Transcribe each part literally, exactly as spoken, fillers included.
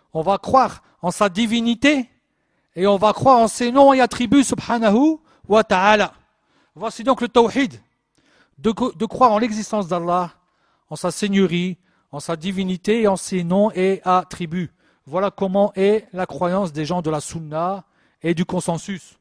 on va croire en sa divinité et on va croire en ses noms et attributs subhanahu wa ta'ala. Voici donc le tawhid, de, de croire en l'existence d'Allah, en sa seigneurie, en sa divinité et en ses noms et attributs. Voilà comment est la croyance des gens de la sunna et du consensus.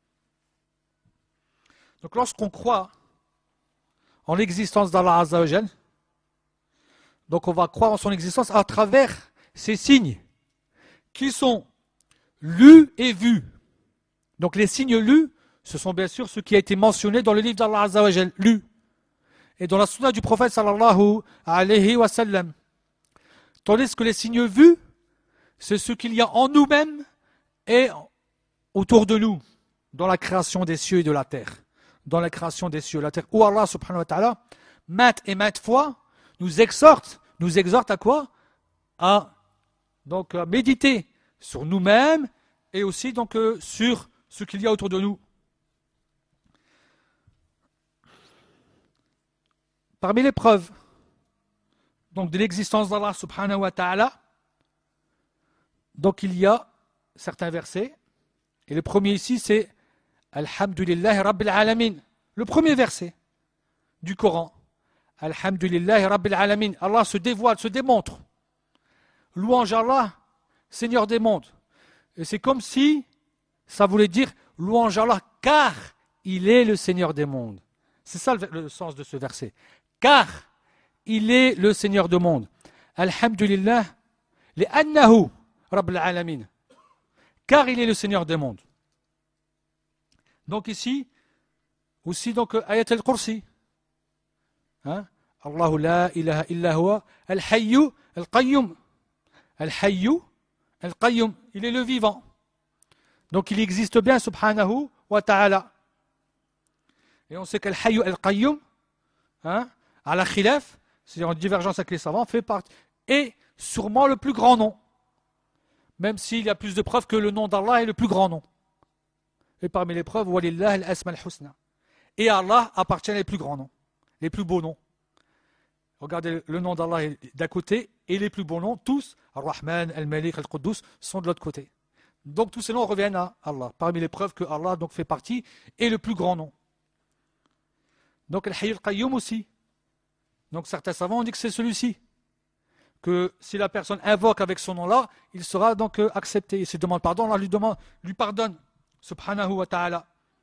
Donc lorsqu'on croit en l'existence d'Allah Azza wa Jal, donc on va croire en son existence à travers ces signes qui sont lus et vus. Donc les signes lus, ce sont bien sûr ce qui a été mentionné dans le livre d'Allah Azza wa Jal, lu, et dans la sunna du prophète sallallahu alayhi wa sallam. Tandis que les signes vus, c'est ce qu'il y a en nous-mêmes et autour de nous, dans la création des cieux et de la terre. Dans la création des cieux et de la terre. Où Allah subhanahu wa ta'ala, maintes et maintes fois, nous exhorte, nous exhorte à quoi? À, donc, à méditer sur nous-mêmes et aussi donc, euh, sur ce qu'il y a autour de nous. Parmi les preuves donc, de l'existence d'Allah subhanahu wa ta'ala, donc il y a certains versets. Et le premier ici, c'est Alhamdulillahi Rabbil Alamin. Le premier verset du Coran. Alhamdulillahi Rabbil Alamin. Allah se dévoile, se démontre. Louange à Allah, Seigneur des mondes. Et c'est comme si ça voulait dire louange à Allah, car il est le Seigneur des mondes. C'est ça le, le sens de ce verset. Car il est le Seigneur des mondes. Alhamdulillah, li'annahu Rabbil Alamin. Car il est le Seigneur des mondes. Donc ici, aussi donc ayat al-Kursi. Hein? Allahu la ilaha illa huwa al-hayyu al-qayyum. Al-hayyu al-qayyum. Il est le vivant. Donc il existe bien subhanahu wa ta'ala. Et on sait qu'al-hayyu al-qayyum, hein, à la khilaf, c'est-à-dire en divergence avec les savants, fait partie, est sûrement le plus grand nom. Même s'il y a plus de preuves que le nom d'Allah est le plus grand nom. Et parmi les preuves, Walillah al-asma al-husna. Et à Allah appartiennent les plus grands noms, les plus beaux noms. Regardez, le nom d'Allah est d'un côté, et les plus beaux noms, tous, Ar-Rahman, Al-Malik, Al-Quddus, sont de l'autre côté. Donc tous ces noms reviennent à Allah. Parmi les preuves que Allah donc, fait partie, est le plus grand nom. Donc Al-Hayy al-Qayyum aussi. Donc certains savants ont dit que c'est celui-ci. Que si la personne invoque avec son nom-là, il sera donc euh, accepté. Il se demande pardon, Allah lui, demande, lui pardonne. Subhanahu wa ta'ala.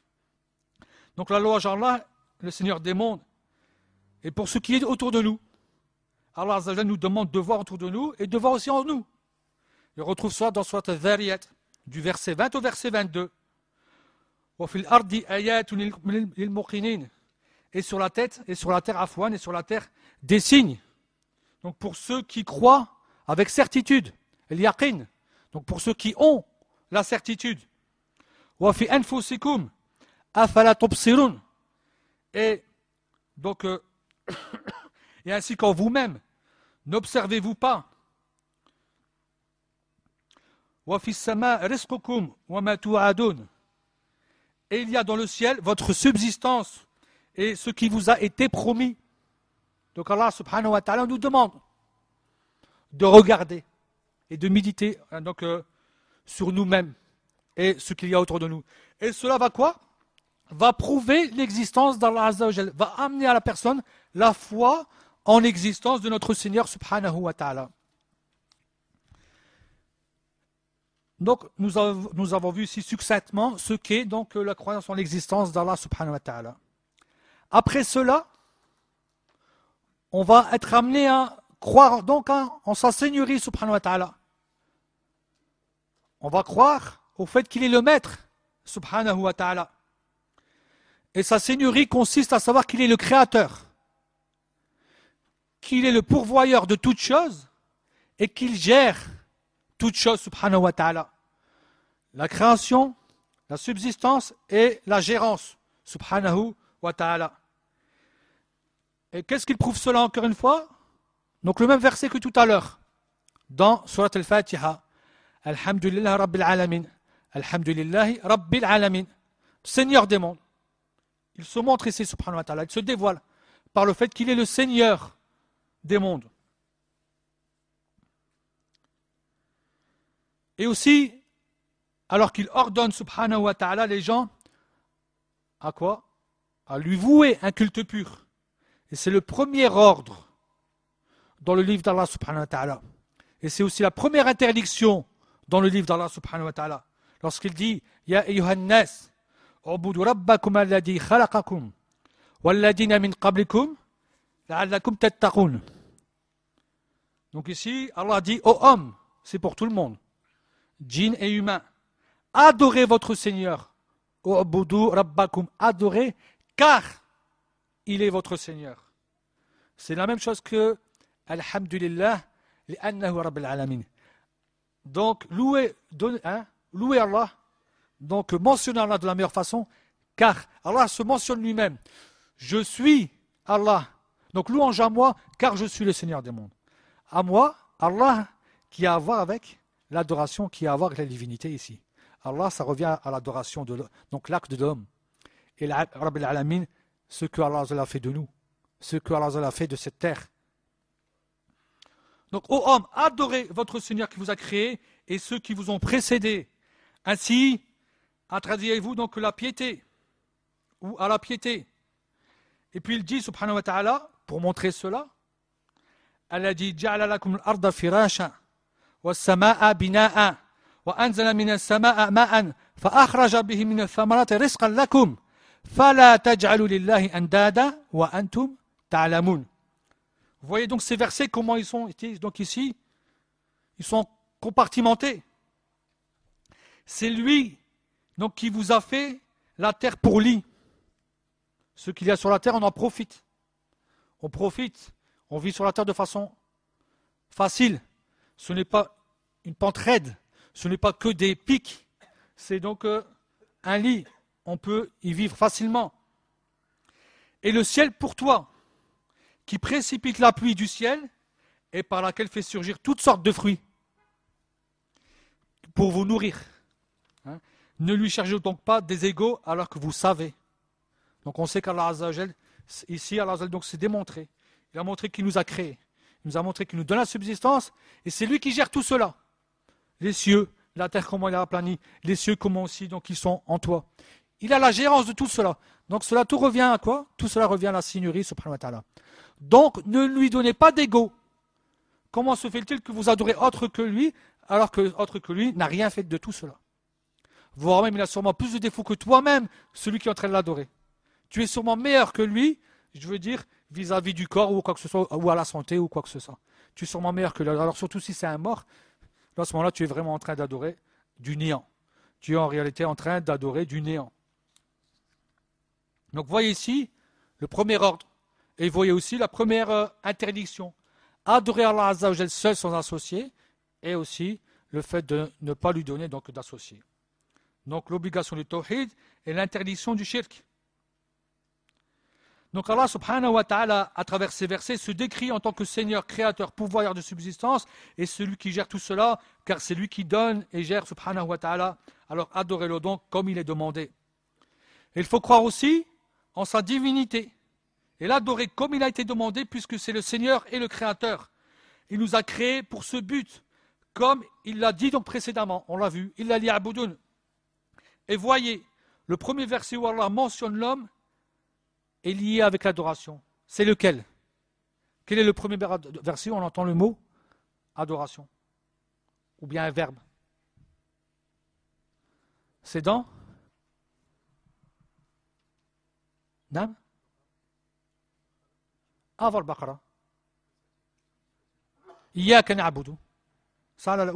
Donc la louange à Allah, le Seigneur des mondes. Et pour ce qui est autour de nous, Allah Azza wa Jalla nous demande de voir autour de nous et de voir aussi en nous. Et on retrouve ça dans Surat Al-Dhariyat, du verset vingt au verset vingt-deux. وَفِي الْأَرْضِ آيَاتٌ لِلْمُقِنِينَ. Et sur la tête, et sur la terre afouane, et sur la terre, des signes. Donc pour ceux qui croient avec certitude, el-yaqin. Donc pour ceux qui ont la certitude. وَفِي أَنفُسِكُمْ أَفَلَا تُبْصِرُونَ. Et donc, euh, et ainsi qu'en vous-même, n'observez-vous pas. وَفِي السَّمَاءِ رِزْقُكُمْ وَمَا تُوعَدُونَ. Et il y a dans le ciel votre subsistance et ce qui vous a été promis. Donc Allah subhanahu wa ta'ala nous demande de regarder et de méditer hein, donc, euh, sur nous-mêmes et ce qu'il y a autour de nous. Et cela va quoi? Va prouver l'existence d'Allah Azza wa Jal, va amener à la personne la foi en l'existence de notre Seigneur subhanahu wa ta'ala. Donc nous avons, nous avons vu ici succinctement ce qu'est donc la croyance en l'existence d'Allah subhanahu wa ta'ala. Après cela, on va être amené à croire donc hein, en sa seigneurie subhanahu wa ta'ala. On va croire au fait qu'il est le maître subhanahu wa ta'ala. Et sa seigneurie consiste à savoir qu'il est le créateur, qu'il est le pourvoyeur de toutes choses et qu'il gère toutes choses subhanahu wa ta'ala. La création, la subsistance et la gérance subhanahu wa ta'ala. Et qu'est-ce qu'il prouve cela encore une fois? Donc le même verset que tout à l'heure, dans Surat Al-Fatiha. Alhamdulillah Rabbil Alamin. Alhamdulillahi Rabbil Alamin. Seigneur des mondes. Il se montre ici, subhanahu wa ta'ala, il se dévoile par le fait qu'il est le Seigneur des mondes. Et aussi, alors qu'il ordonne, subhanahu wa ta'ala, les gens, à quoi? À lui vouer un culte pur. Et c'est le premier ordre dans le livre d'Allah, subhanahu wa ta'ala. Et c'est aussi la première interdiction dans le livre d'Allah, subhanahu wa ta'ala. Lorsqu'il dit, Ya ayyuhan nas, ubudu rabbakum alladhi khalaqakum, walladina min qablikum, la'allakum tattaqun. Donc ici, Allah dit, ô homme, c'est pour tout le monde, djinn et humain, adorez votre Seigneur. Ubudu rabbakum, adorez, car il est votre Seigneur. C'est la même chose que Alhamdulillah, li'annahu rabbil alamin. Donc, louer, hein, louer Allah, donc mentionner Allah de la meilleure façon, car Allah se mentionne lui-même. Je suis Allah. Donc, louange à moi, car je suis le Seigneur des mondes. À moi, Allah, qui a à voir avec l'adoration, qui a à voir avec la divinité ici. Allah, ça revient à l'adoration de l'homme, donc l'acte de l'homme. Et la Rabbil Alamin, ce que Allah a fait de nous, ce que Allah a fait de cette terre. Donc, ô hommes, adorez votre Seigneur qui vous a créé et ceux qui vous ont précédés. Ainsi, attrayez-vous donc la piété, ou à la piété. Et puis il dit, subhanahu wa ta'ala, pour montrer cela, elle a dit, Ja'ala lakum al-arda firasha, wa sama'a bina'a, wa anzala min as-sama'a ma'an, fa akhraja bihi min ath-thamarati rizqan lakum, fala taj'alu lillahi andada, wa antum ta'lamun. Vous voyez donc ces versets, comment ils sont donc ici, ils sont compartimentés. C'est lui donc, qui vous a fait la terre pour lit. Ce qu'il y a sur la terre, on en profite. On profite, on vit sur la terre de façon facile. Ce n'est pas une pente raide, ce n'est pas que des pics. C'est donc euh, un lit, on peut y vivre facilement. Et le ciel pour toi, qui précipite la pluie du ciel et par laquelle fait surgir toutes sortes de fruits pour vous nourrir. Hein? Ne lui chargez donc pas des égaux alors que vous savez. Donc on sait qu'Allah Azza wa Jal, ici Allah Azza wa Jal, donc s'est démontré. Il a montré qu'il nous a créés. Il nous a montré qu'il nous donne la subsistance et c'est lui qui gère tout cela. Les cieux, la terre comment il a aplani, les cieux comment aussi donc ils sont en toi. Il a la gérance de tout cela. Donc cela tout revient à quoi? Tout cela revient à la Seigneurie subhanahu wa ta'ala. Donc, ne lui donnez pas d'ego. Comment se fait-il que vous adorez autre que lui, alors que autre que lui n'a rien fait de tout cela? Voire même, il a sûrement plus de défauts que toi-même, celui qui est en train de l'adorer. Tu es sûrement meilleur que lui, je veux dire, vis-à-vis du corps ou quoi que ce soit, ou à la santé ou quoi que ce soit. Tu es sûrement meilleur que lui. Alors surtout si c'est un mort, à ce moment-là, tu es vraiment en train d'adorer du néant. Tu es en réalité en train d'adorer du néant. Donc, voyez ici le premier ordre. Et vous voyez aussi la première euh, interdiction. Adorer Allah Azza wa Jal seul sans associé. Et aussi le fait de ne pas lui donner donc d'associé. Donc l'obligation du tawhid et l'interdiction du shirk. Donc Allah subhanahu wa ta'ala, à travers ces versets, se décrit en tant que Seigneur, créateur, pouvoireur de subsistance, et celui qui gère tout cela, car c'est lui qui donne et gère subhanahu wa ta'ala. Alors adorez-le donc comme il est demandé. Et il faut croire aussi en sa divinité. Et l'adorer comme il a été demandé, puisque c'est le Seigneur et le Créateur. Il nous a créés pour ce but, comme il l'a dit donc précédemment, on l'a vu, il l'a dit à Boudoun. Et voyez, le premier verset où Allah mentionne l'homme est lié avec l'adoration. C'est lequel? Quel est le premier verset où on entend le mot adoration? Ou bien un verbe? C'est dans Nam avant le Baqara. Iyaka na'budu. Allah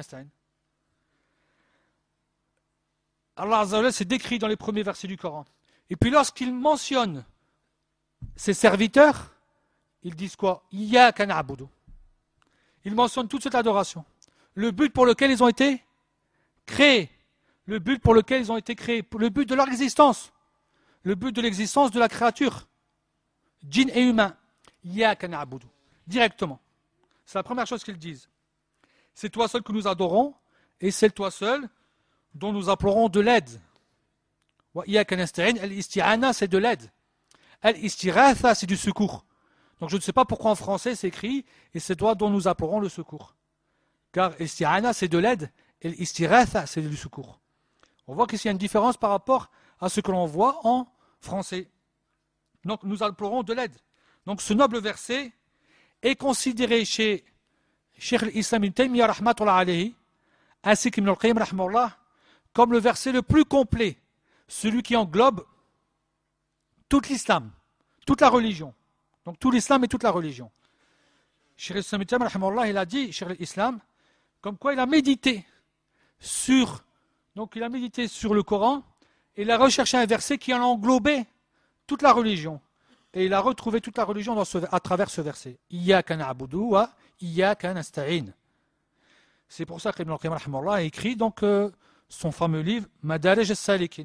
Azza wa Jalla s'est décrit dans les premiers versets du Coran. Et puis lorsqu'il mentionne ses serviteurs, ils disent quoi? Iyaka na'budu. Ils mentionnent toute cette adoration. Le but pour lequel ils ont été créés. Le but pour lequel ils ont été créés. Le but de leur existence. Le but de l'existence de la créature. Djinn et humain. Iyaka na'budu. Directement. C'est la première chose qu'ils disent. C'est toi seul que nous adorons et c'est toi seul dont nous implorons de l'aide. Wa iyaka nasta'in, al-isti'ana, c'est de l'aide. Al-istiratha, c'est du secours. Donc je ne sais pas pourquoi en français c'est écrit et c'est toi dont nous implorons le secours. Car isti'ana, c'est de l'aide et l'istighatha, c'est du secours. On voit qu'ici il y a une différence par rapport à ce que l'on voit en français. Donc nous implorons de l'aide. Donc ce noble verset est considéré chez Cheikh al-Islam ibn Taymiyyah rahmatullah alayhi, ainsi qu'Ibn al-Qayyim rahmatullah, comme le verset le plus complet, celui qui englobe tout l'islam, toute la religion. Donc tout l'islam et toute la religion. Cheikh al-Islam ibn Taymiyyah rahmatullah, il a dit, Cheikh al-Islam, comme quoi il a médité sur, donc il a médité sur le Coran, et il a recherché un verset qui en englobait toute la religion. Et il a retrouvé toute la religion dans ce, à travers ce verset. Iyyaka na'budu wa iyyaka nasta'in. C'est pour ça qu'Ibn al-Qayyim rahimahullah a écrit donc euh, son fameux livre Madarij as-Salikin.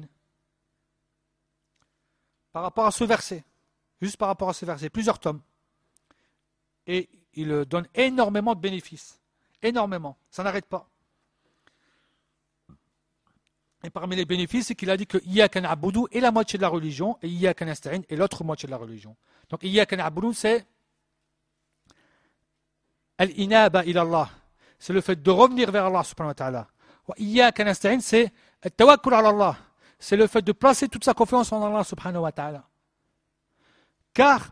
Par rapport à ce verset, juste par rapport à ce verset, plusieurs tomes. Et il donne énormément de bénéfices. Énormément. Ça n'arrête pas. Et parmi les bénéfices, c'est qu'il a dit que Iyyaka na'budu est la moitié de la religion et Iyyaka nasta'in est l'autre moitié de la religion. Donc Iyyaka na'budu, c'est al-inaba ila Allah. C'est le fait de revenir vers Allah subhanahu wa ta'ala. Wa Iyyaka nasta'in, c'est al-tawakkul ala Allah. C'est le fait de placer toute sa confiance en Allah subhanahu wa ta'ala. Car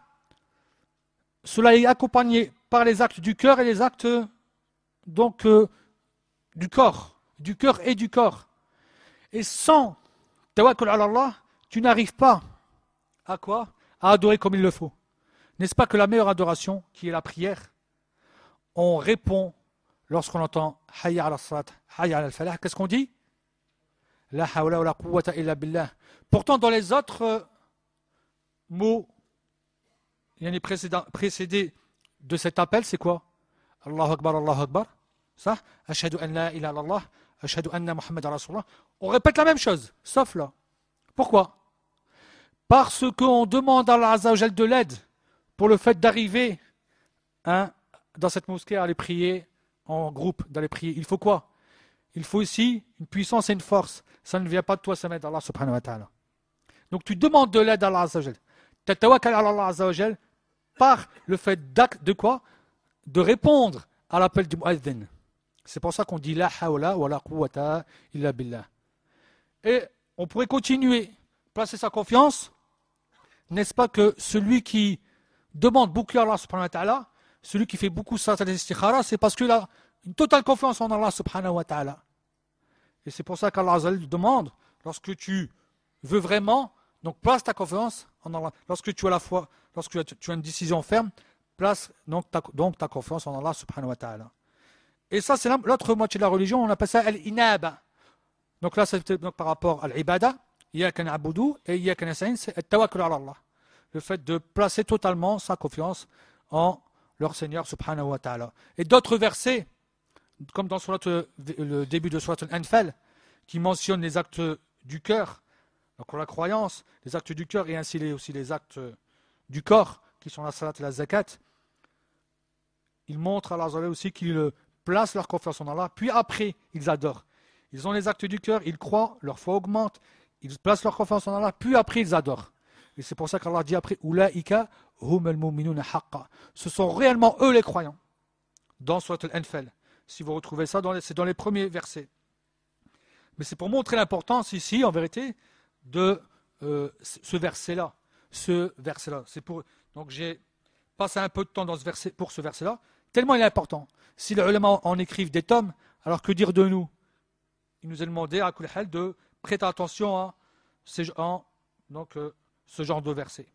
cela est accompagné par les actes du cœur et les actes donc euh, du corps, du cœur et du corps. Et sans tawakkul ala Allah, tu n'arrives pas à quoi? À adorer comme il le faut. N'est-ce pas que la meilleure adoration, qui est la prière, on répond lorsqu'on entend hayya ala salat, hayya ala al-falah, qu'est-ce qu'on dit? La hawla wa la quwwata illa billah. Pourtant, dans les autres euh, mots, il y en a précédés de cet appel, c'est quoi? Allahu Akbar, Allahu Akbar. Ça, ashhadu an la ilaha illallah. Ashhadu anna Muhammad Rasulullah. On répète la même chose, sauf là. Pourquoi? Parce qu'on demande à Allah Azza wa Jal de l'aide pour le fait d'arriver hein, dans cette mosquée à aller prier en groupe, d'aller prier. Il faut quoi? Il faut ici une puissance et une force. Ça ne vient pas de toi, ça vient d'Allah subhanahu wa ta'ala. Donc tu demandes de l'aide à Allah Azza wa Jal. Tu tawakkal ala Allah Azza wa Jal par le fait d'acte de quoi? De répondre à l'appel du mu'adhin. C'est pour ça qu'on dit la hawla wa la quwwata illa billah. Et on pourrait continuer, placer sa confiance. N'est-ce pas que celui qui demande beaucoup à Allah subhanahu wa ta'ala, celui qui fait beaucoup salat al-istikhara, c'est parce qu'il a une totale confiance en Allah subhanahu wa ta'ala. Et c'est pour ça qu'Allah Azza wa Jalla demande, lorsque tu veux vraiment, donc place ta confiance en Allah. Lorsque tu as la foi, lorsque tu as une décision ferme, place donc ta, donc ta confiance en Allah subhanahu wa ta'ala. Et ça, c'est l'autre moitié de la religion, on appelle ça al-inaba. Donc là, c'est par rapport à l'ibada, iyyaka na'budu et iyyaka nasta'in, c'est at-tawakkul ala Allah. Le fait de placer totalement sa confiance en leur Seigneur subhanahu wa ta'ala. Et d'autres versets, comme dans le début de Surat al-Anfal, qui mentionnent les actes du cœur, donc la croyance, les actes du cœur et ainsi les, aussi les actes du corps, qui sont la salat et la zakat, ils montrent à Allah aussi qu'ils placent leur confiance en Allah, puis après, ils adorent. Ils ont les actes du cœur, ils croient, leur foi augmente, ils placent leur confiance en Allah, puis après, ils adorent. Et c'est pour ça qu'Allah dit après, Ulaika hum al-mu'minuna haqqa. Ce sont réellement eux les croyants. Dans Surat al-Anfal. Si vous retrouvez ça, c'est dans les premiers versets. Mais c'est pour montrer l'importance ici, en vérité, de euh, ce verset-là. Ce verset-là. C'est pour. Donc j'ai passé un peu de temps dans ce verset, pour ce verset-là, tellement il est important. Si les ulama en écrivent des tomes, alors que dire de nous? Il nous est demandé à Kulhal de prêter attention à ces, en, donc, euh, ce genre de verset.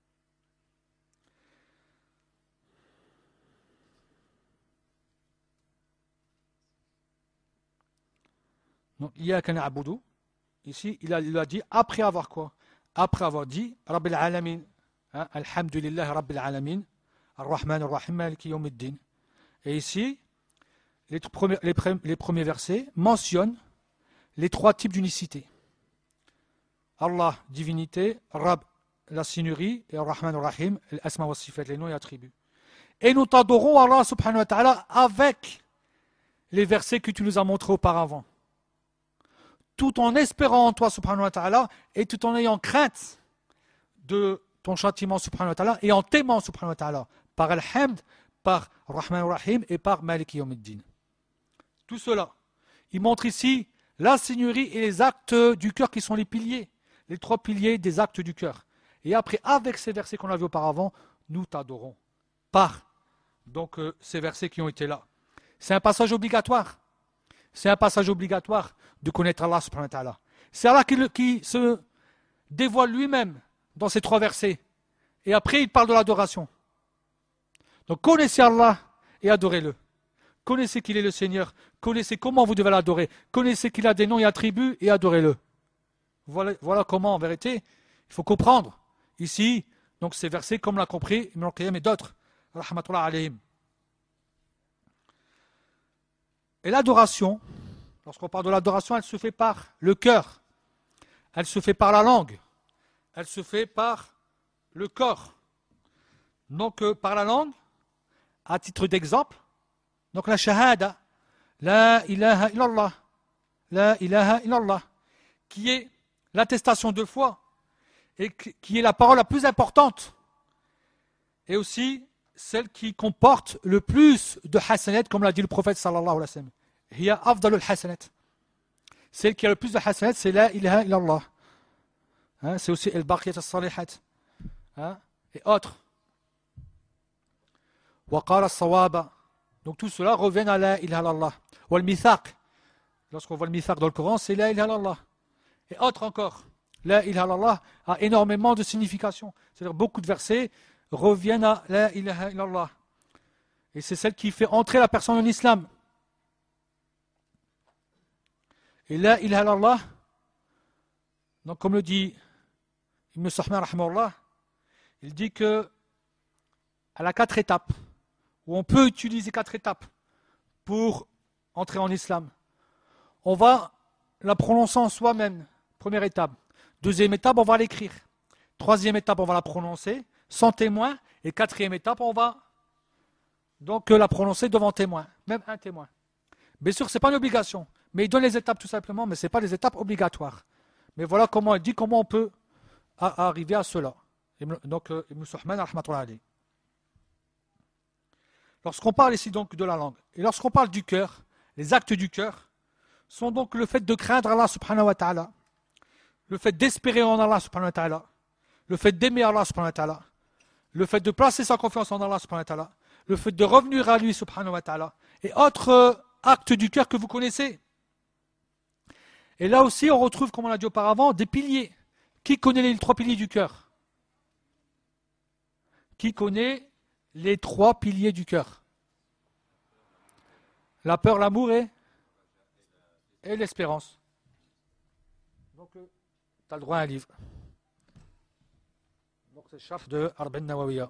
Donc, Iyyaka na'budu, ici, il a, il a dit après avoir quoi? Après avoir dit Rabbil alamin, hein, Alhamdulillah Rabbil alamin, Ar-Rahman Ar-Rahim, Maliki Yawmiddin. Et ici, les premiers, les, les premiers versets mentionnent les trois types d'unicité. Allah, divinité, Rab, la signerie, et Ar-Rahman Ar-Rahim, l'asma wa sifat, les noms et attributs. Et nous t'adorons Allah subhanahu wa ta'ala avec les versets que tu nous as montrés auparavant. Tout en espérant en toi subhanahu wa ta'ala et tout en ayant crainte de ton châtiment subhanahu wa ta'ala et en t'aimant subhanahu wa ta'ala par Al-Hamd, par Rahman Ar-Rahim et par Maliki Yawmiddin. Tout cela. il montre ici la seigneurie et les actes du cœur qui sont les piliers, les trois piliers des actes du cœur. Et après, avec ces versets qu'on a vus auparavant, nous t'adorons. Par donc euh, ces versets qui ont été là. C'est un passage obligatoire. C'est un passage obligatoire de connaître Allah subhanahu wa ta'ala. C'est Allah qui, qui se dévoile lui-même dans ces trois versets. Et après, il parle de l'adoration. Donc connaissez Allah et adorez-le. Connaissez qu'il est le Seigneur. Connaissez comment vous devez l'adorer. Connaissez qu'il a des noms et attributs et adorez-le. Voilà, voilà comment, en vérité, il faut comprendre. Ici, donc ces versets, comme l'a compris Ibn al-Qayyim et d'autres. Rahmatullah alayhim. Et l'adoration, lorsqu'on parle de l'adoration, elle se fait par le cœur. Elle se fait par la langue. Elle se fait par le corps. Donc, euh, par la langue, à titre d'exemple, donc la shahada, la ilaha illallah, la ilaha illallah, qui est l'attestation de foi et qui est la parole la plus importante et aussi celle qui comporte le plus de hasanat, comme l'a dit le prophète sallallahu alayhi wa sallam. Hiya afdalul hasanat. Celle qui a le plus de hasanat, c'est la ilaha illallah. Hein, c'est aussi al-baqiyat as-salihat. Hein, et autres. Wa qala as-sawaba. Donc tout cela revient à la ilaha illallah. Wa al-mithaq. Lorsqu'on voit le mithaq dans le Coran, c'est la ilaha illallah. Et autres encore. La ilaha illallah a énormément de signification. C'est-à-dire beaucoup de versets reviennent à la ilaha illallah. Et c'est celle qui fait entrer la personne en islam. Et la ilaha illallah, donc comme le dit Ibn Sahman rahimahullah, il dit que elle a quatre étapes, où on peut utiliser quatre étapes pour entrer en islam. On va la prononcer en soi-même, première étape. Deuxième étape, on va l'écrire. Troisième étape, on va la prononcer sans témoin. Et quatrième étape, on va donc la prononcer devant témoin, même un témoin. Bien sûr, ce n'est pas une obligation, mais il donne les étapes tout simplement, mais ce n'est pas des étapes obligatoires. Mais voilà comment il dit, comment on peut à, arriver à cela. Donc, Ibn Suhman, rahmatullah alayhi. Lorsqu'on parle ici donc de la langue, et lorsqu'on parle du cœur, les actes du cœur sont donc le fait de craindre Allah subhanahu wa ta'ala, le fait d'espérer en Allah subhanahu wa ta'ala, le fait d'aimer Allah subhanahu wa ta'ala, le fait de placer sa confiance en Allah subhanahu wa ta'ala, le fait de revenir à lui subhanahu wa ta'ala, et autres euh, actes du cœur que vous connaissez. Et là aussi, on retrouve, comme on l'a dit auparavant, des piliers. Qui connaît les trois piliers du cœur? Qui connaît les trois piliers du cœur? La peur, l'amour et, et l'espérance. Donc, tu as le droit à un livre. Donc, c'est le chef de Arba'in Nawawiya.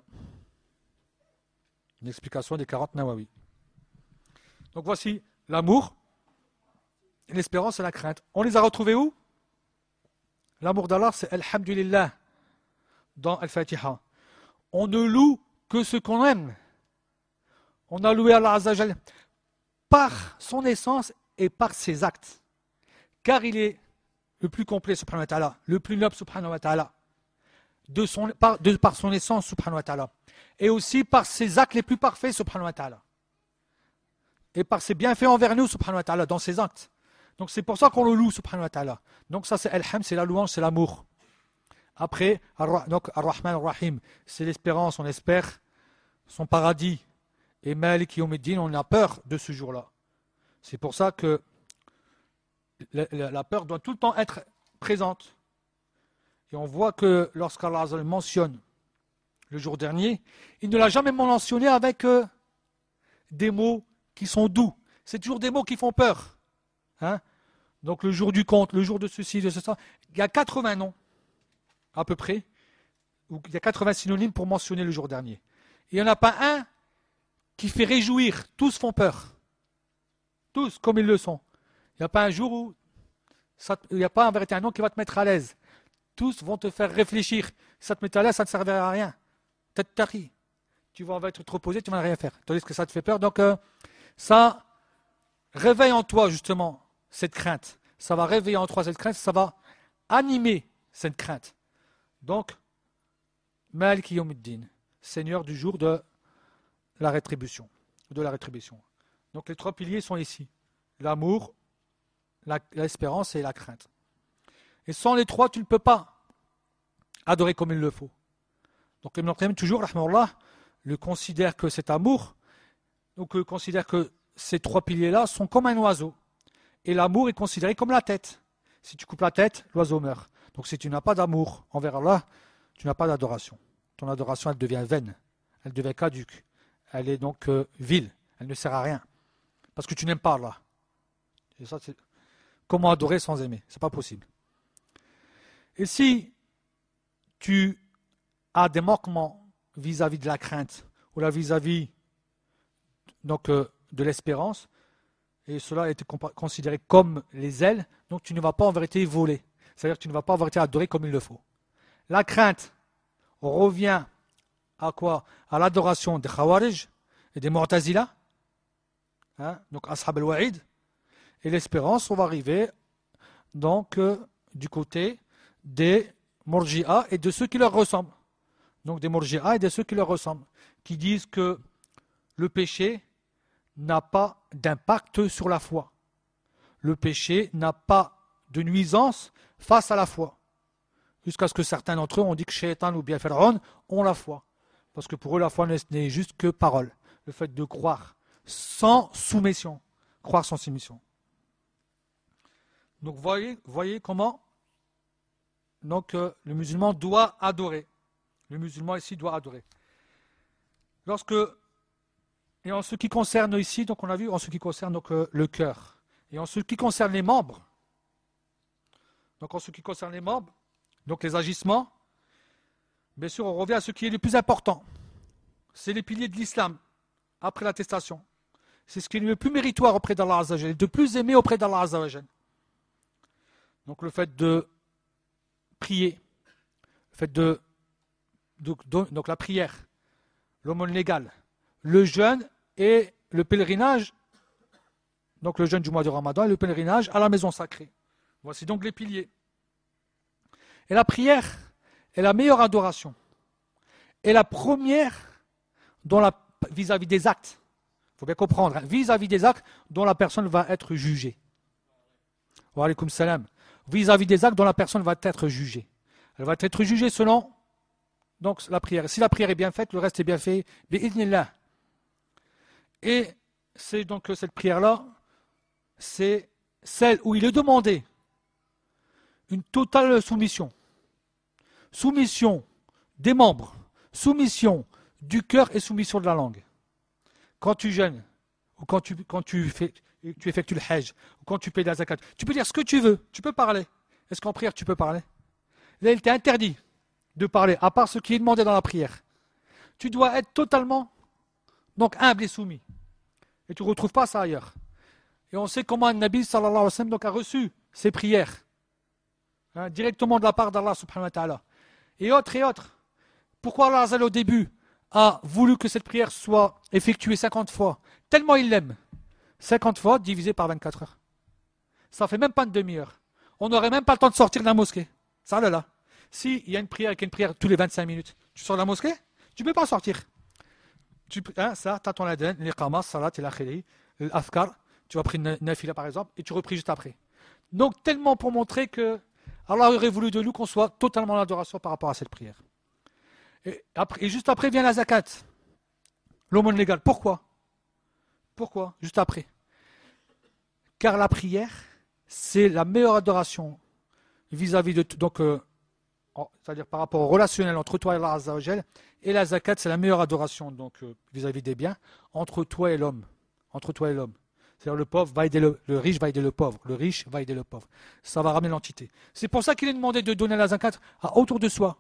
Une explication des quarante Nawawi. Donc, voici l'amour, l'espérance et la crainte. On les a retrouvés où? L'amour d'Allah, c'est Alhamdulillah dans Al-Fatiha. On ne loue que ce qu'on aime. On a loué Allah Azza wa Jal par son essence et par ses actes. Car il est le plus complet, subhanahu wa ta'ala, le plus noble, subhanahu wa ta'ala, de son, par, de, par son essence, subhanahu wa ta'ala, et aussi par ses actes les plus parfaits, subhanahu wa ta'ala, et par ses bienfaits envers nous, subhanahu wa ta'ala, dans ses actes. Donc c'est pour ça qu'on le loue, subhanahu wa ta'ala. Donc ça c'est Al-Ham, c'est la louange, c'est l'amour. Après, donc Ar-Rahman Ar-Rahim, c'est l'espérance, on espère son paradis. Et Malik Yawmiddin, on a peur de ce jour-là. C'est pour ça que la, la, la peur doit tout le temps être présente. Et on voit que lorsqu'Allah mentionne le jour dernier, il ne l'a jamais mentionné avec euh, des mots qui sont doux. C'est toujours des mots qui font peur. Hein? Donc le jour du compte, le jour de ceci, de ceci, il y a quatre-vingts noms, à peu près. Il y a quatre-vingts synonymes pour mentionner le jour dernier. Il n'y en a pas un qui fait réjouir. Tous font peur. Tous, comme ils le sont. Il n'y a pas un jour où ça, il n'y a pas en vérité un nom qui va te mettre à l'aise. Tous vont te faire réfléchir. Si ça te met à l'aise, ça ne servira à rien. Tête tari. Tu vas, va être trop posé, tu ne vas rien faire. Tandis que ça te fait peur. Donc, euh, ça réveille en toi, justement, cette crainte. Ça va réveiller en toi cette crainte. Ça va animer cette crainte. Donc, Malik Yawmiddin, Seigneur du jour de la rétribution. De la rétribution. Donc, les trois piliers sont ici. L'amour, la, l'espérance et la crainte. Et sans les trois, tu ne peux pas adorer comme il le faut. Donc Ibn al-Qayyim, toujours, rahmahullah, le considère que cet amour, donc euh, considère que ces trois piliers-là sont comme un oiseau. Et l'amour est considéré comme la tête. Si tu coupes la tête, l'oiseau meurt. Donc si tu n'as pas d'amour envers Allah, tu n'as pas d'adoration. Ton adoration, elle devient vaine, elle devient caduque, elle est donc euh, vile, elle ne sert à rien. Parce que tu n'aimes pas Allah. Et ça, c'est... Comment adorer sans aimer? C'est pas possible. Et si tu as des manquements vis-à-vis de la crainte, ou là vis-à-vis donc, euh, de l'espérance, et cela a été compa- considéré comme les ailes, donc tu ne vas pas en vérité voler. C'est-à-dire que tu ne vas pas en vérité adorer comme il le faut. La crainte revient à quoi? À l'adoration des Khawarij et des Mu'tazila, hein, donc Ashab al-Wa'id. Et l'espérance, on va arriver donc euh, du côté des Murji'a et de ceux qui leur ressemblent. Donc des Murji'a et de ceux qui leur ressemblent, qui disent que le péché n'a pas d'impact sur la foi. Le péché n'a pas de nuisance face à la foi. Jusqu'à ce que certains d'entre eux ont dit que Shaitan ou bien Pharaon ont la foi. Parce que pour eux, la foi n'est juste que parole. Le fait de croire sans soumission. Croire sans soumission. Donc voyez, voyez comment donc, euh, le musulman doit adorer. Le musulman ici doit adorer. Lorsque, et en ce qui concerne ici, donc on a vu en ce qui concerne donc, euh, le cœur. Et en ce qui concerne les membres, donc en ce qui concerne les membres, donc les agissements, bien sûr on revient à ce qui est le plus important. C'est les piliers de l'islam, après l'attestation. C'est ce qui est le plus méritoire auprès d'Allah Azza wa Jal, le plus aimé auprès d'Allah Azza wa Jal. Donc le fait de prier, le fait de, de, de donc la prière, l'aumône légale, le jeûne et le pèlerinage, donc le jeûne du mois de Ramadan et le pèlerinage à la maison sacrée. Voici donc les piliers. Et la prière est la meilleure adoration. Et la première dont la, vis-à-vis des actes, il faut bien comprendre, hein, vis-à-vis des actes dont la personne va être jugée. Wa alaykoum salam. Vis-à-vis des actes dont la personne va être jugée. Elle va être jugée selon donc, la prière. Si la prière est bien faite, le reste est bien fait. Bi'idhnillah. Et c'est donc cette prière-là, c'est celle où il est demandé une totale soumission. Soumission des membres, soumission du cœur et soumission de la langue. Quand tu jeûnes, ou quand tu, quand tu, fais, tu effectues le hajj, ou quand tu payes la zakat, tu peux dire ce que tu veux, tu peux parler. Est-ce qu'en prière tu peux parler? Là, il t'est interdit de parler, à part ce qui est demandé dans la prière. Tu dois être totalement donc humble et soumis. Et tu ne retrouves pas ça ailleurs. Et on sait comment un Nabi sallallahu alayhi wa sallam donc, a reçu ses prières. Hein, directement de la part d'Allah subhanahu wa ta'ala. Et autres et autres. Pourquoi Allah Azza au début a voulu que cette prière soit effectuée cinquante fois? Tellement il l'aime. cinquante fois divisé par vingt-quatre heures. Ça ne fait même pas une demi-heure. On n'aurait même pas le temps de sortir de la mosquée. Ça là là. Si il y a une prière et qu'il y a une prière tous les vingt-cinq minutes, tu sors de la mosquée, tu ne peux pas sortir. Tu, hein, ça, tu as ton adhan, l'iqama, salat, l'akhiri, l'afkar, tu vas prendre une nafila par exemple, et tu repris juste après. Donc tellement pour montrer que Allah aurait voulu de nous qu'on soit totalement en adoration par rapport à cette prière. Et, après, et juste après vient la zakat, l'aumône légale. Pourquoi? Pourquoi? Juste après. Car la prière, c'est la meilleure adoration vis-à-vis de donc euh, c'est-à-dire par rapport au relationnel entre toi et Allah Azza wa Jal, et la zakat, c'est la meilleure adoration donc euh, vis-à-vis des biens entre toi et l'homme, entre toi et l'homme. C'est-à-dire le pauvre va aider le, le riche va aider le pauvre, le riche va aider le pauvre. Ça va ramener l'entité. C'est pour ça qu'il est demandé de donner la zakat à autour de soi.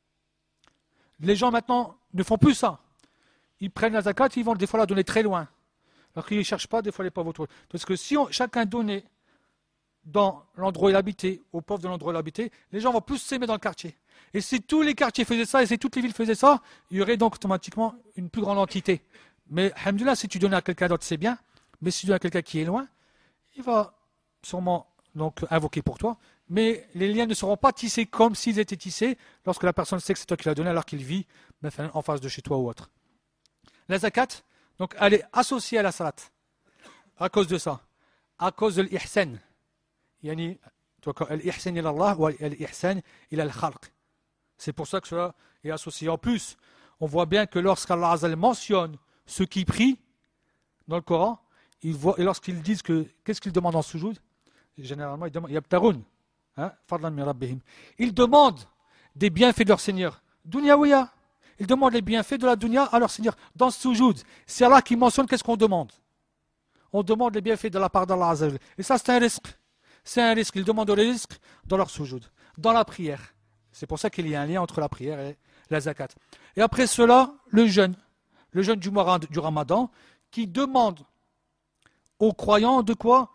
Les gens maintenant ne font plus ça. Ils prennent la zakat, ils vont des fois la donner très loin. Alors qu'ils ne cherchent pas des fois les pauvres autour. Parce que si on, chacun donnait dans l'endroit où il habitait, aux pauvres de l'endroit où il habitait, les gens vont plus s'aimer dans le quartier. Et si tous les quartiers faisaient ça, et si toutes les villes faisaient ça, il y aurait donc automatiquement une plus grande entité. Mais, alhamdoulilah, si tu donnes à quelqu'un d'autre, c'est bien. Mais si tu donnes à quelqu'un qui est loin, il va sûrement donc invoquer pour toi. Mais les liens ne seront pas tissés comme s'ils étaient tissés lorsque la personne sait que c'est toi qui l'as donné alors qu'il vit en face de chez toi ou autre. La zakat, donc, elle est associée à la salat. À cause de ça. À cause de l'ihsan. yani, al-ihsan ila Allah ou al-ihsan ila al-khalq. C'est pour ça que cela est associé. En plus, on voit bien que lorsqu'Allah Azza mentionne ceux qui prient dans le Coran, il voit, et lorsqu'ils disent que, qu'est-ce qu'ils demandent en sujoud? Généralement, ils demandent, yabtarun, hein, fadlan min rabbihim. Ils demandent des bienfaits de leur Seigneur. Dunyawiya. Ils demandent les bienfaits de la dunya à leur Seigneur. Dans ce sujoud, c'est Allah qui mentionne qu'est-ce qu'on demande. On demande les bienfaits de la part d'Allah Azza. Et ça, c'est un risque. C'est un risque. Ils demandent le risque dans leur sujoud, dans la prière. C'est pour ça qu'il y a un lien entre la prière et la zakat. Et après cela, le jeûne. Le jeûne du, du Ramadan, qui demande aux croyants de quoi?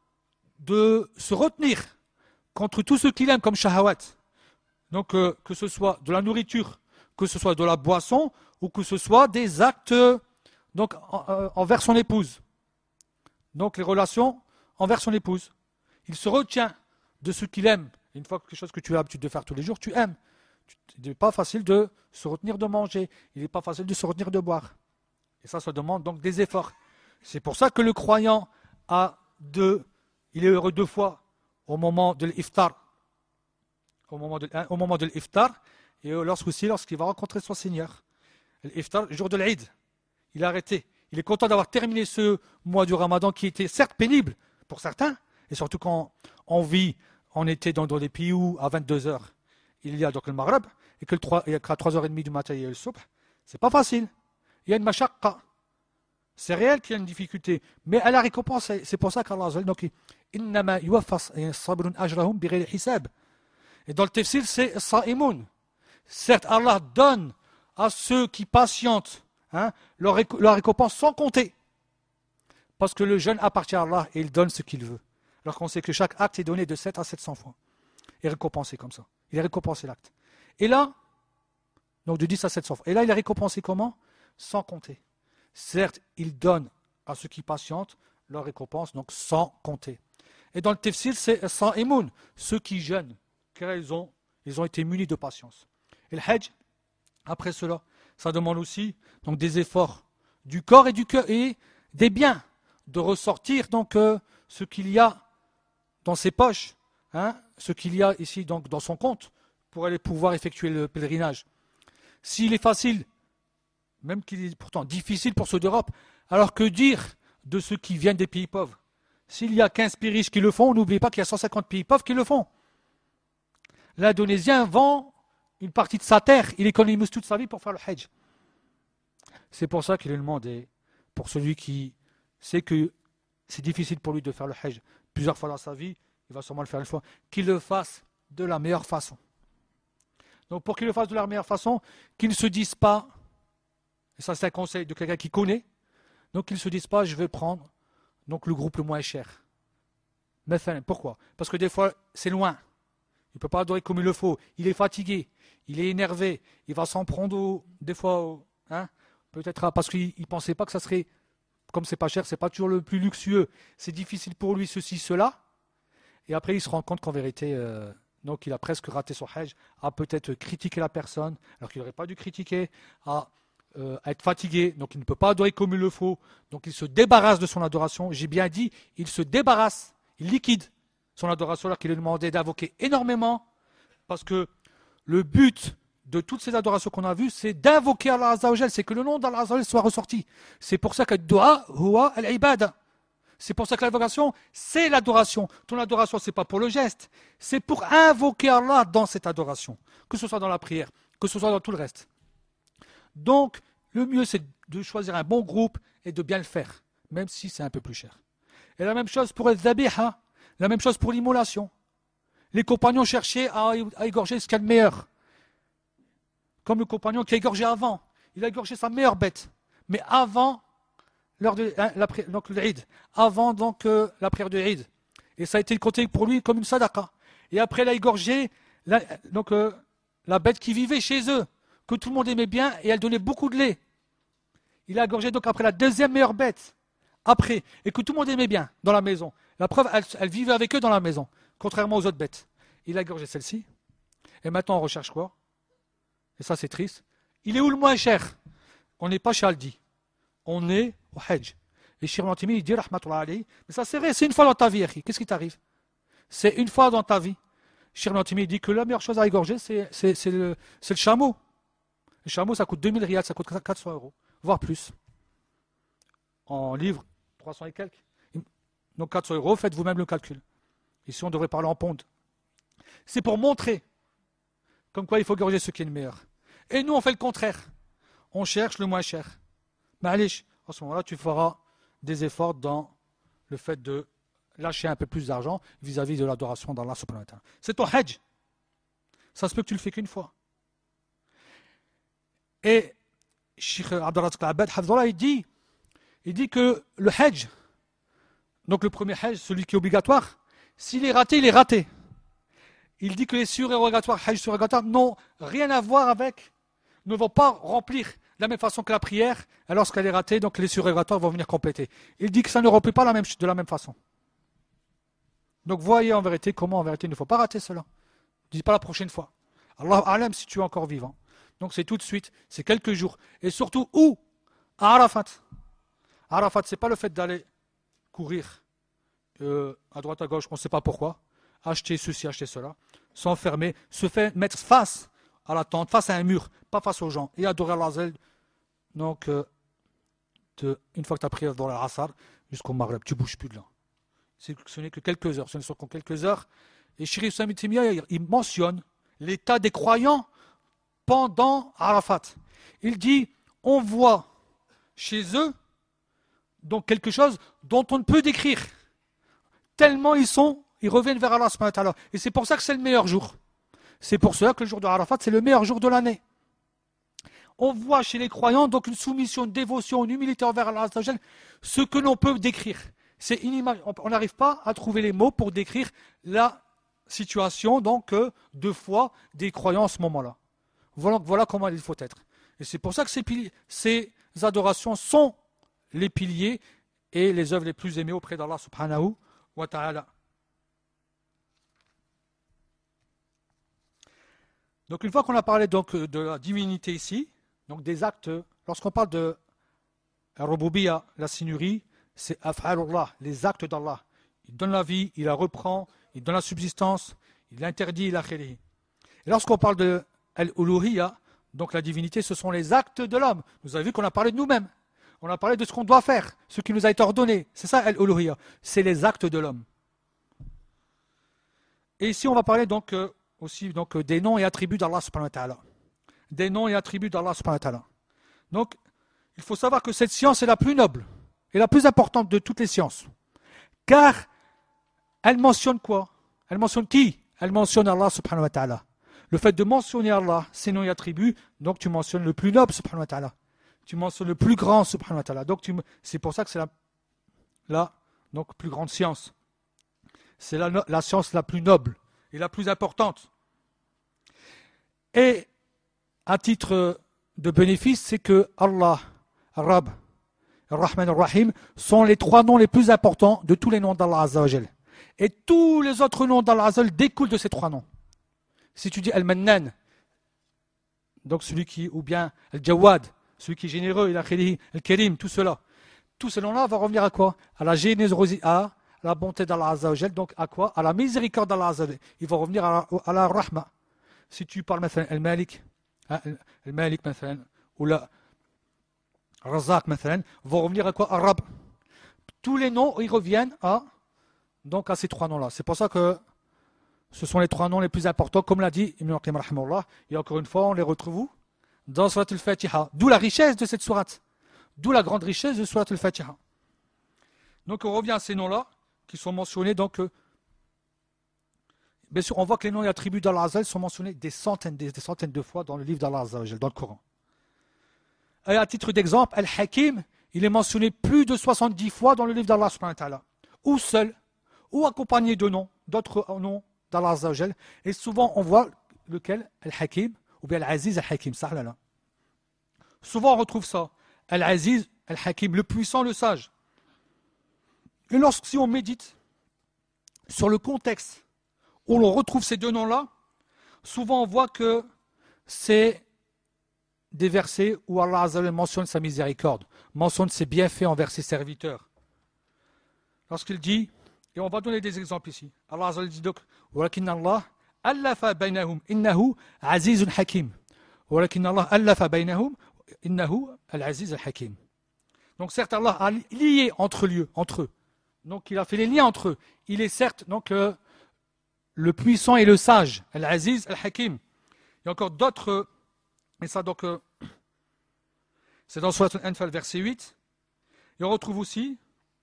De se retenir contre tout ce qu'il aime comme shahawat. Donc, euh, que ce soit de la nourriture, que ce soit de la boisson, ou que ce soit des actes euh, donc, en, euh, envers son épouse. Donc, les relations envers son épouse. Il se retient de ce qu'il aime. Une fois que quelque chose que tu as l'habitude de faire tous les jours, tu aimes. Il n'est pas facile de se retenir de manger. Il n'est pas facile de se retenir de boire. Et ça, ça demande donc des efforts. C'est pour ça que le croyant a deux, il est heureux deux fois au moment de l'iftar. Au moment de, hein, au moment de l'iftar et lorsqu'aussi lorsqu'il va rencontrer son Seigneur. L'iftar, le jour de l'Eid. Il a arrêté. Il est content d'avoir terminé ce mois du Ramadan qui était certes pénible pour certains, et surtout quand on vit, on était dans, dans des pays où à vingt-deux heures, il y a donc le Maghreb, et que le trois, et qu'à trois heures trente du matin, il y a le Subh. C'est pas facile. Il y a une mashaqqa. C'est réel qu'il y a une difficulté, mais à la récompense, c'est pour ça qu'Allah Azza wa Jalla, donc, innama yuwaffas sabrun ajrahum bighayri hisab. Et dans le tafsir, c'est sa'imun. Certes, Allah donne à ceux qui patientent hein, leur, leur récompense sans compter. Parce que le jeûne appartient à Allah et il donne ce qu'il veut. Alors qu'on sait que chaque acte est donné de sept à sept cents fois. Et récompensé comme ça. Il est récompensé l'acte. Et là, donc de dix à sept cents fois. Et là, il est récompensé comment? Sans compter. Certes, il donne à ceux qui patientent leur récompense, donc sans compter. Et dans le tafsir, c'est sans imoun, ceux qui jeûnent, car ils ont, ils ont été munis de patience. Et le hajj, après cela, ça demande aussi donc, des efforts du corps et du cœur et des biens, de ressortir donc euh, ce qu'il y a dans ses poches, hein, ce qu'il y a ici donc, dans son compte, pour aller pouvoir effectuer le pèlerinage. S'il est facile, même qu'il est pourtant difficile pour ceux d'Europe, alors que dire de ceux qui viennent des pays pauvres? S'il y a quinze pays riches qui le font, n'oubliez pas qu'il y a cent cinquante pays pauvres qui le font. L'Indonésien vend une partie de sa terre, il économise toute sa vie pour faire le hajj. C'est pour ça qu'il est demandé, pour celui qui sait que c'est difficile pour lui de faire le hajj plusieurs fois dans sa vie, il va sûrement le faire une fois, qu'il le fasse de la meilleure façon. Donc pour qu'il le fasse de la meilleure façon, qu'il ne se dise pas, et ça c'est un conseil de quelqu'un qui connaît, donc qu'il ne se dise pas, je vais prendre donc le groupe le moins cher. Mais enfin, pourquoi? Parce que des fois, c'est loin. Il ne peut pas adorer comme il le faut. Il est fatigué, il est énervé, il va s'en prendre au, des fois, au, hein, peut-être parce qu'il ne pensait pas que ça serait, comme c'est pas cher, c'est pas toujours le plus luxueux. C'est difficile pour lui, ceci, cela. Et après, il se rend compte qu'en vérité, euh, donc il a presque raté son hajj, a peut-être critiqué la personne, alors qu'il n'aurait pas dû critiquer, à, euh, à être fatigué, donc il ne peut pas adorer comme il le faut, donc il se débarrasse de son adoration. J'ai bien dit, il se débarrasse, il liquide son adoration, alors qu'il est demandé d'invoquer énormément, parce que le but de toutes ces adorations qu'on a vues, c'est d'invoquer Allah Azza wa Jal, c'est que le nom d'Allah Azza wa Jal soit ressorti. C'est pour ça que le dua huwa al-ibada. C'est pour ça que l'invocation, c'est l'adoration. Ton adoration, ce n'est pas pour le geste, c'est pour invoquer Allah dans cette adoration, que ce soit dans la prière, que ce soit dans tout le reste. Donc, le mieux, c'est de choisir un bon groupe et de bien le faire, même si c'est un peu plus cher. Et la même chose pour le dhabiha, la même chose pour l'immolation. Les compagnons cherchaient à, à égorger ce qu'il y a de meilleur. Comme le compagnon qui a égorgé avant. Il a égorgé sa meilleure bête. Mais avant l'heure de hein, la, donc l'Eid. Avant donc euh, la prière de l'Eid. Et ça a été compté pour lui comme une sadaqa. Et après, il a égorgé la, donc, euh, la bête qui vivait chez eux, que tout le monde aimait bien, et elle donnait beaucoup de lait. Il a égorgé donc après la deuxième meilleure bête. Après, et que tout le monde aimait bien dans la maison. La preuve, elle, elle vivait avec eux dans la maison, contrairement aux autres bêtes. Il a égorgé celle-ci. Et maintenant, on recherche quoi? Et ça, c'est triste. Il est où le moins cher? On n'est pas chez Aldi. On est au Hajj. Et Cheikh Ibn Uthaymeen, il dit, rahmatullah alayhi, mais ça c'est vrai, c'est une fois dans ta vie, qu'est-ce qui t'arrive? C'est une fois dans ta vie. Cheikh Ibn Taymiyyah dit que la meilleure chose à égorger, c'est, c'est, c'est, le, c'est le chameau. Le chameau, ça coûte deux mille riyals, ça coûte quatre cents euros, voire plus. En livres, trois cents et quelques. Donc quatre cents euros, faites vous-même le calcul. Ici, on devrait parler en ponde. C'est pour montrer comme quoi il faut égorger ce qui est le meilleur. Et nous, on fait le contraire. On cherche le moins cher. Ma'alish, en ce moment-là, tu feras des efforts dans le fait de lâcher un peu plus d'argent vis-à-vis de l'adoration d'Allah subhanahu wa ta'ala. C'est ton hajj. Ça se peut que tu le fais qu'une fois. Et Cheikh Abdurrazaq Al-Abbad, il dit, il dit que le hajj, donc le premier hajj, celui qui est obligatoire, s'il est raté, il est raté. Il dit que les surérogatoires, hajj surérogatoires, n'ont rien à voir avec, ne vont pas remplir de la même façon que la prière, et lorsqu'elle est ratée, donc les surérogatoires vont venir compléter. Il dit que ça ne remplit pas la même, de la même façon. Donc voyez en vérité comment en vérité il ne faut pas rater cela. Ne dis pas la prochaine fois. Allah alam si tu es encore vivant. Donc c'est tout de suite, c'est quelques jours. Et surtout où? À Arafat. Arafat, ce n'est pas le fait d'aller courir euh, à droite à gauche, on ne sait pas pourquoi, acheter ceci, acheter cela, s'enfermer, se faire mettre face à la tente, face à un mur, pas face aux gens, et adorer Allah. Donc, euh, te, une fois que tu as prié dans la Asar, jusqu'au Maghreb, tu ne bouges plus de là. Ce n'est que quelques heures, ce ne sont que quelques heures. Et Cheikh Ibn Taymiyyah, il mentionne l'état des croyants pendant Arafat. Il dit, on voit chez eux donc quelque chose dont on ne peut décrire. Tellement ils sont, ils reviennent vers Allah subhanahu wa ta'ala. Et c'est pour ça que c'est le meilleur jour. C'est pour cela que le jour de Arafat, c'est le meilleur jour de l'année. On voit chez les croyants donc une soumission, une dévotion, une humilité envers Allah, ce que l'on peut décrire. C'est inimaginable. On n'arrive pas à trouver les mots pour décrire la situation donc euh, de foi des croyants en ce moment-là. Voilà, voilà comment il faut être. Et c'est pour ça que ces, piliers, ces adorations sont les piliers et les œuvres les plus aimées auprès d'Allah subhanahu wa ta'ala. Donc une fois qu'on a parlé donc de la divinité ici, donc des actes, lorsqu'on parle de Rububiya, la signurie, c'est Af'alullah, les actes d'Allah. Il donne la vie, il la reprend, il donne la subsistance, il interdit, il akhiri. Et lorsqu'on parle de Al-Uluhiyya, donc la divinité, ce sont les actes de l'homme. Vous avez vu qu'on a parlé de nous-mêmes. On a parlé de ce qu'on doit faire, ce qui nous a été ordonné. C'est ça Al-Uluhiyya, c'est les actes de l'homme. Et ici on va parler donc euh, aussi donc, des noms et attributs d'Allah subhanahu wa ta'ala. Des noms et attributs d'Allah subhanahu wa ta'ala. Donc, il faut savoir que cette science est la plus noble et la plus importante de toutes les sciences. Car elle mentionne quoi? Elle mentionne qui? Elle mentionne Allah subhanahu wa ta'ala. Le fait de mentionner Allah, ses noms et attributs, donc tu mentionnes le plus noble subhanahu wa ta'ala. Tu mentionnes le plus grand subhanahu wa ta'ala. Donc tu, c'est pour ça que c'est la, la donc, plus grande science. C'est la, la science la plus noble et la plus importante. Et à titre de bénéfice, c'est que Allah, Rabb, Ar-Rahman Ar-Rahim sont les trois noms les plus importants de tous les noms d'Allah Azza wa Jal. Et tous les autres noms d'Allah Azza wa Jal découlent de ces trois noms. Si tu dis Al-Mannan, donc celui qui, ou bien Al-Jawad, celui qui est généreux, Al-Karim, tout cela, tous ces noms-là vont revenir à quoi? À la générosité, à la bonté d'Allah Azza wa Jal, donc à quoi? À la miséricorde d'Allah Azza wa Jal. Ils vont revenir à la, à la Rahma. Si tu parles maintenant Al-Malik, Al-Malik maintenant, ou la Razak maintenant, vont revenir à quoi? À Rabb. Tous les noms, ils reviennent à, donc à ces trois noms-là. C'est pour ça que ce sont les trois noms les plus importants, comme l'a dit Ibn al-Qayyim rahimahullah. Et encore une fois, on les retrouve où? Dans Surat al-Fatiha. D'où la richesse de cette sourate. D'où la grande richesse de Surat al-Fatiha. Donc on revient à ces noms-là, qui sont mentionnés. Donc, euh, bien sûr, on voit que les noms et attributs d'Allah Azza wa Jal sont mentionnés des centaines, des, des centaines de fois dans le livre d'Allah Azza wa Jal, dans le Coran. Et à titre d'exemple, Al-Hakim, il est mentionné plus de soixante-dix fois dans le livre d'Allah subhanahu wa ta'ala. Ou seul, ou accompagné de noms, d'autres noms d'Allah Azza wa Jal. Et souvent, on voit lequel? Al-Hakim, ou bien Al-Aziz Al-Hakim. Ça, là, là. Souvent, on retrouve ça. Al-Aziz Al-Hakim, le puissant, le sage. Et lorsque, si on médite sur le contexte où l'on retrouve ces deux noms-là, souvent on voit que c'est des versets où Allah Azza wa Jal mentionne sa miséricorde, mentionne ses bienfaits envers ses serviteurs. Lorsqu'il dit Et on va donner des exemples ici. Allah Azza wa Jalla dit donc walakin Allah allafa baynahum innahu azizun hakim. Walakin Allah allafa baynahum innahu al-aziz al-hakim. Donc certes Allah a lié entre lieux, entre eux. Donc il a fait les liens entre eux. Il est certes donc euh, le puissant et le sage, al-aziz al-hakim. Il y a encore d'autres euh, et ça donc euh, c'est dans Surat Al-Anfal verset huit. Et on retrouve aussi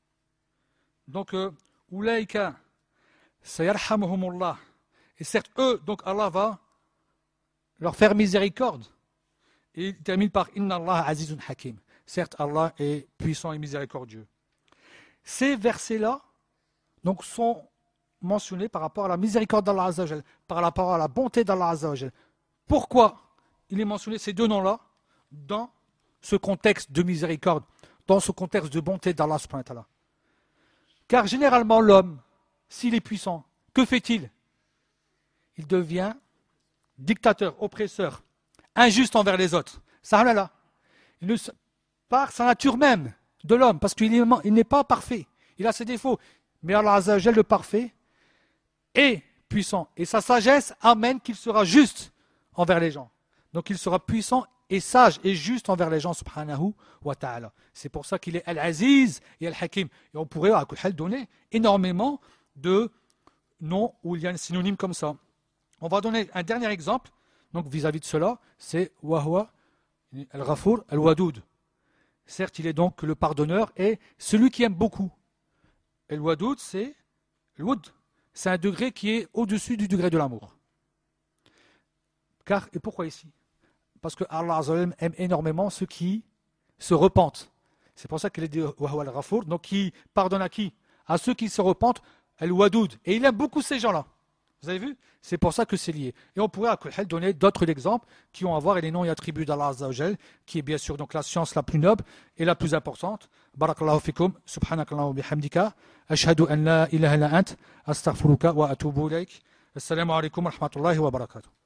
donc euh, Ulaika sayarhamuhumullah. Et certes, eux, donc Allah va leur faire miséricorde. Et il termine par Inna Allah azizun hakim. Certes, Allah est puissant et miséricordieux. Ces versets-là donc, sont mentionnés par rapport à la miséricorde d'Allah Azza wa Jal, par rapport à la bonté d'Allah Azza wa Jal. Pourquoi il est mentionné ces deux noms-là dans ce contexte de miséricorde, dans ce contexte de bonté d'Allah subhanahu wa ta'ala? Car généralement, l'homme, s'il est puissant, que fait-il? Il devient dictateur, oppresseur, injuste envers les autres. Ça, là, là. Il ne, par sa nature même de l'homme, parce qu'il n'est pas parfait. Il a ses défauts. Mais Allah Azza wa Jal, le parfait, est puissant. Et sa sagesse amène qu'il sera juste envers les gens. Donc il sera puissant et sage et juste envers les gens, subhanahu wa ta'ala. C'est pour ça qu'il est Al-Aziz et Al-Hakim. Et on pourrait à Kulhal donner énormément de noms où il y a un synonyme comme ça. On va donner un dernier exemple, donc vis-à-vis de cela, c'est Wahwa Al-Ghafour Al-Wadoud. Certes, il est donc le pardonneur et celui qui aime beaucoup. Al-Wadoud, c'est Al-Wud. C'est un degré qui est au-dessus du degré de l'amour. Car, et pourquoi ici? Parce que Allah Azza wa Jalla aime énormément ceux qui se repentent. C'est pour ça qu'il est dit Wahwa Al-Ghafour, donc qui pardonne à qui? À ceux qui se repentent, Al-Wadoud. Et il aime beaucoup ces gens-là. Vous avez vu? C'est pour ça que c'est lié. Et on pourrait à Kulhal donner d'autres exemples qui ont à voir et les noms et attributs d'Allah Azza wa Jal, qui est bien sûr donc la science la plus noble et la plus importante. Barakallahu fikum, subhanakallahu bihamdika, ashhadu an la ilaha illa ant, astaghfiruka wa atubu ilayk. Assalamu alaikum wa rahmatullahi wa barakatuh.